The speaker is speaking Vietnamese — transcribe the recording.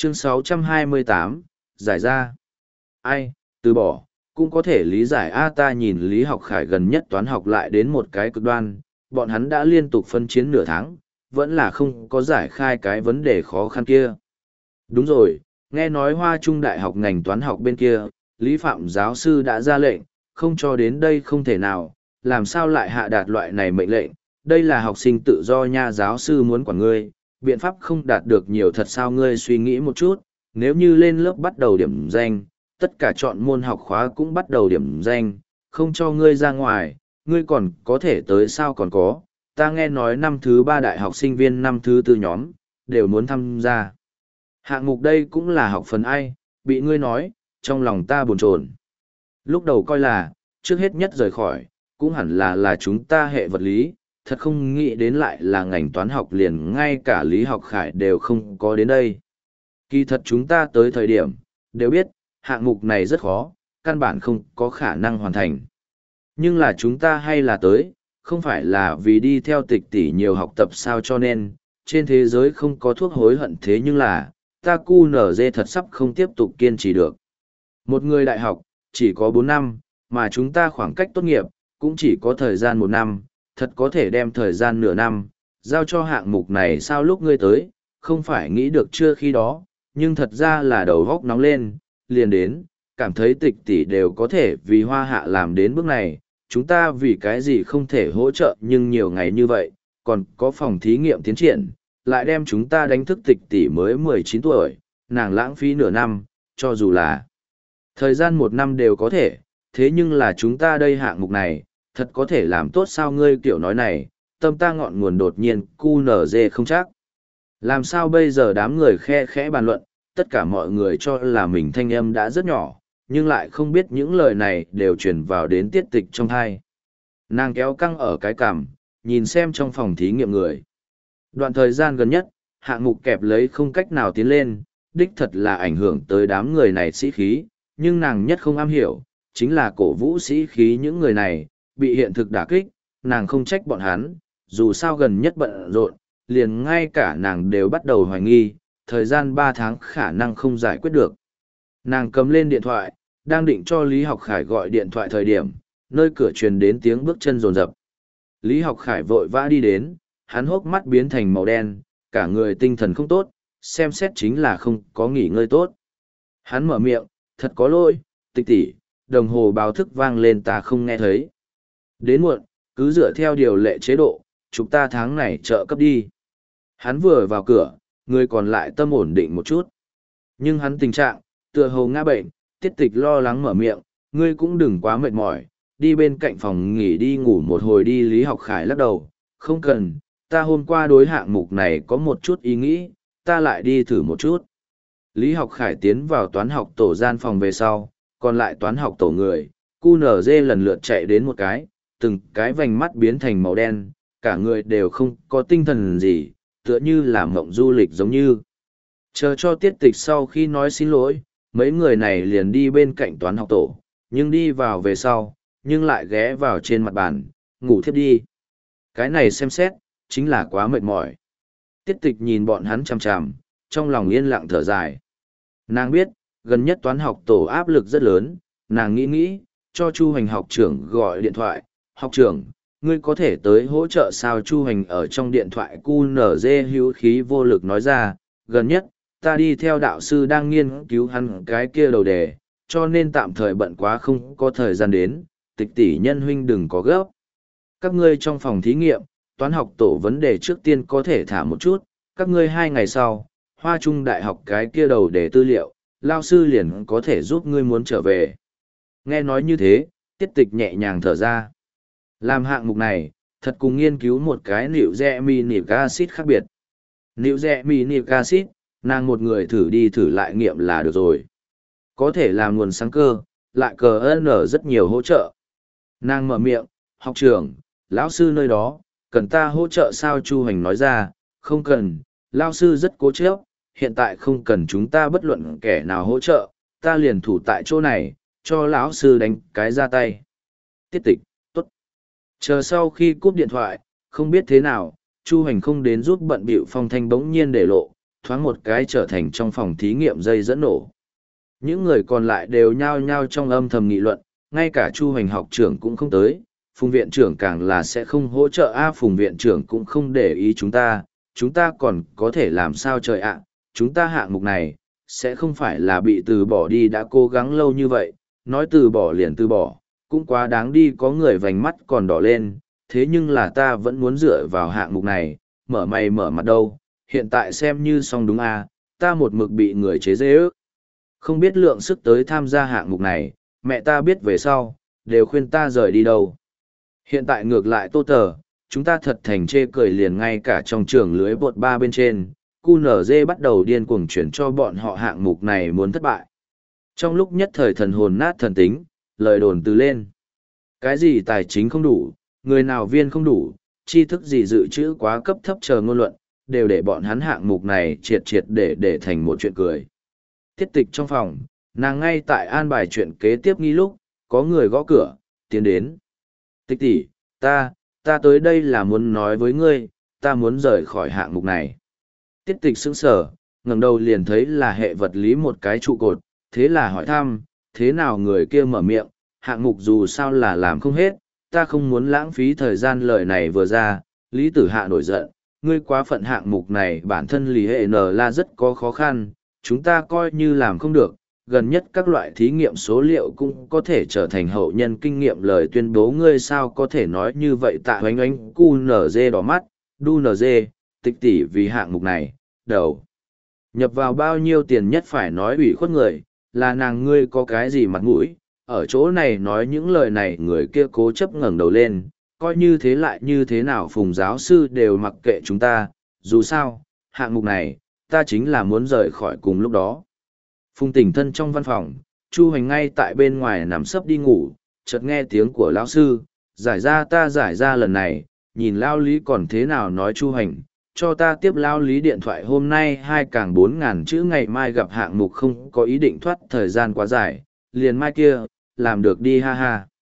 Chương 628, giải ra. Ai, từ bỏ, cũng có thể lý giải ta nhìn Lý Học Khải gần nhất toán học lại đến một cái cực đoan, bọn hắn đã liên tục phân chiến nửa tháng, vẫn là không có giải khai cái vấn đề khó khăn kia. Đúng rồi, nghe nói Hoa Trung Đại học ngành toán học bên kia, Lý Phạm giáo sư đã ra lệnh, không cho đến đây không thể nào, làm sao lại hạ đạt loại này mệnh lệnh, đây là học sinh tự do nha, giáo sư muốn quản ngươi, biện pháp không đạt được nhiều thật sao, ngươi suy nghĩ một chút, nếu như lên lớp bắt đầu điểm danh, tất cả chọn môn học khóa cũng bắt đầu điểm danh, không cho ngươi ra ngoài, ngươi còn có thể tới sao, còn có, ta nghe nói năm thứ 3 đại học sinh viên năm thứ 4 nhóm, đều muốn tham gia. Hạng mục đây cũng là học phần ai, bị ngươi nói, trong lòng ta buồn chồn. Lúc đầu coi là, trước hết nhất rời khỏi, cũng hẳn là chúng ta hệ vật lý, thật không nghĩ đến lại là ngành toán học, liền ngay cả Lý Học Khải đều không có đến đây. Kỳ thật chúng ta tới thời điểm, đều biết, hạng mục này rất khó, căn bản không có khả năng hoàn thành. Nhưng là chúng ta hay là tới, không phải là vì đi theo tịch tỷ nhiều học tập sao, cho nên, trên thế giới không có thuốc hối hận, thế nhưng là, ta QNZ thật sắp không tiếp tục kiên trì được. Một người đại học, chỉ có 4 năm, mà chúng ta khoảng cách tốt nghiệp, cũng chỉ có thời gian 1 năm, thật có thể đem thời gian nửa năm, giao cho hạng mục này sao, lúc ngươi tới, không phải nghĩ được chưa khi đó, nhưng thật ra là đầu góc nóng lên, liền đến, cảm thấy tịch tỷ đều có thể vì Hoa Hạ làm đến bước này, chúng ta vì cái gì không thể hỗ trợ, nhưng nhiều ngày như vậy, còn có phòng thí nghiệm tiến triển, lại đem chúng ta đánh thức, tịch tỷ mới 19 tuổi, nàng lãng phí nửa năm, cho dù là thời gian 1 năm đều có thể, thế nhưng là chúng ta đây hạng mục này, thật có thể làm tốt sao, ngươi kiểu nói này, tâm ta ngọn nguồn đột nhiên, QNZ không chắc. Làm sao bây giờ, đám người khe khẽ bàn luận, tất cả mọi người cho là mình thanh âm đã rất nhỏ, nhưng lại không biết những lời này đều truyền vào đến Tiết Tịch trong tai. Nàng kéo căng ở cái cằm, nhìn xem trong phòng thí nghiệm người. Đoạn thời gian gần nhất, hạng mục kẹp lấy không cách nào tiến lên, đích thật là ảnh hưởng tới đám người này sĩ khí, nhưng nàng nhất không am hiểu, chính là cổ vũ sĩ khí những người này, bị hiện thực đả kích, nàng không trách bọn hắn, dù sao gần nhất bận rộn, liền ngay cả nàng đều bắt đầu hoài nghi, thời gian 3 tháng khả năng không giải quyết được. Nàng cầm lên điện thoại, đang định cho Lý Học Khải gọi điện thoại thời điểm, nơi cửa truyền đến tiếng bước chân rồn rập. Lý Học Khải vội vã đi đến, hắn hốc mắt biến thành màu đen, cả người tinh thần không tốt, xem xét chính là không có nghỉ ngơi tốt. Hắn mở miệng, thật có lỗi, tịch tỷ, đồng hồ báo thức vang lên ta không nghe thấy. Đến muộn, cứ dựa theo điều lệ chế độ, chúng ta tháng này trợ cấp đi. Hắn vừa vào cửa, người còn lại tâm ổn định một chút. Nhưng hắn tình trạng, tựa hồ ngã bệnh, Tiết Tịch lo lắng mở miệng, ngươi cũng đừng quá mệt mỏi, đi bên cạnh phòng nghỉ đi ngủ một hồi đi. Lý Học Khải lắc đầu, không cần, ta hôm qua đối hạng mục này có một chút ý nghĩ, ta lại đi thử một chút. Lý Học Khải tiến vào toán học tổ gian phòng về sau, còn lại toán học tổ người, QNZ lần lượt chạy đến một cái, từng cái vành mắt biến thành màu đen, cả người đều không có tinh thần gì, tựa như là mộng du lịch giống như. Chờ cho Tiết Tịch sau khi nói xin lỗi, mấy người này liền đi bên cạnh toán học tổ, nhưng đi vào về sau, nhưng lại ghé vào trên mặt bàn, ngủ thiếp đi. Cái này xem xét, chính là quá mệt mỏi. Tiết Tịch nhìn bọn hắn chằm chằm, trong lòng yên lặng thở dài. Nàng biết, gần nhất toán học tổ áp lực rất lớn, nàng nghĩ, cho Chu Hoành học trưởng gọi điện thoại, học trưởng, ngươi có thể tới hỗ trợ sao? Chu Hoành ở trong điện thoại QNZ hữu khí vô lực nói ra, gần nhất, ta đi theo đạo sư đang nghiên cứu hắn cái kia đầu đề, cho nên tạm thời bận quá không có thời gian đến, Tịch tỷ nhân huynh đừng có gấp. Các ngươi trong phòng thí nghiệm, toán học tổ vấn đề trước tiên có thể thả một chút, các ngươi 2 ngày sau, Hoa Trung Đại học cái kia đầu đề tư liệu, lao sư liền có thể giúp ngươi muốn trở về. Nghe nói như thế, Tiết Tịch nhẹ nhàng thở ra. Làm hạng mục này, thật cùng nghiên cứu một cái nịu rẹ minic acid khác biệt. Nịu rẹ minic acid, nàng một người thử đi thử lại nghiệm là được rồi. Có thể làm nguồn sáng cơ, lại cờ n rất nhiều hỗ trợ. Nàng mở miệng, học trưởng, lão sư nơi đó, cần ta hỗ trợ sao? Chu Hoành nói ra, không cần, lão sư rất cố chấp, hiện tại không cần chúng ta bất luận kẻ nào hỗ trợ, ta liền thủ tại chỗ này, cho lão sư đánh cái ra tay. Tiết Tịch, tốt. Chờ sau khi cúp điện thoại, không biết thế nào, Chu Hoành không đến giúp bận bịu phong thanh bỗng nhiên để lộ, thoáng một cái trở thành trong phòng thí nghiệm dây dẫn nổ. Những người còn lại đều nhao nhao trong âm thầm nghị luận, ngay cả Chu Hoành học trưởng cũng không tới, Phùng viện trưởng càng là sẽ không hỗ trợ. Phùng viện trưởng cũng không để ý chúng ta còn có thể làm sao trời ạ, chúng ta hạng mục này, sẽ không phải là bị từ bỏ đi, đã cố gắng lâu như vậy, nói từ bỏ liền từ bỏ, cũng quá đáng đi. Có người vành mắt còn đỏ lên, thế nhưng là ta vẫn muốn dựa vào hạng mục này, mở mày mở mặt đâu, hiện tại xem như xong đúng ta một mực bị người chế giễu ước. Không biết lượng sức tới tham gia hạng mục này, mẹ ta biết về sau, đều khuyên ta rời đi đâu. Hiện tại ngược lại Tô Tờ, chúng ta thật thành chê cười, liền ngay cả trong trường lưới bột ba bên trên, QNZ bắt đầu điên cuồng chuyển cho bọn họ hạng mục này muốn thất bại. Trong lúc nhất thời thần hồn nát thần tính, lời đồn từ lên. Cái gì tài chính không đủ, người nào viên không đủ, tri thức gì dự trữ quá cấp thấp chờ ngôn luận, đều để bọn hắn hạng mục này triệt để thành một chuyện cười. Tiết tịch trong phòng, nàng ngay tại an bài chuyện kế tiếp nghi lúc, có người gõ cửa, tiến đến. Tịch tỷ, ta tới đây là muốn nói với ngươi, ta muốn rời khỏi hạng mục này. Tiết tịch sững sờ, ngẩng đầu liền thấy là hệ vật lý một cái trụ cột, thế là hỏi thăm, thế nào? Người kia mở miệng, hạng mục dù sao là làm không hết, ta không muốn lãng phí thời gian. Lời này vừa ra, Lý Tử Hạ nổi giận, ngươi quá phận, hạng mục này bản thân lý hệ N là rất có khó khăn, chúng ta coi như làm không được, gần nhất các loại thí nghiệm số liệu cũng có thể trở thành hậu nhân kinh nghiệm. Lời tuyên bố ngươi sao có thể nói như vậy? Tạ Oánh Oánh QNZ đỏ mắt, đu NG, tịch tỷ vì hạng mục này, đầu nhập vào bao nhiêu tiền nhất phải nói ủy khuất người, là nàng. Ngươi có cái gì mặt mũi ở chỗ này nói những lời này? Người kia cố chấp ngẩng đầu lên, coi như thế lại như thế nào, Phùng giáo sư đều mặc kệ chúng ta, dù sao, hạng mục này, ta chính là muốn rời khỏi. Cùng lúc đó, Phùng Tỉnh Thân trong văn phòng, Chu Hoành ngay tại bên ngoài nằm sấp đi ngủ, chợt nghe tiếng của lão sư, giải ra, ta giải ra lần này, nhìn lao lý còn thế nào nói. Chu Hoành, cho ta tiếp lao lý điện thoại, hôm nay 2 càng 4.000 chữ, ngày mai gặp hạng mục, không có ý định thoát thời gian quá dài, liền mai kia, làm được đi, ha ha.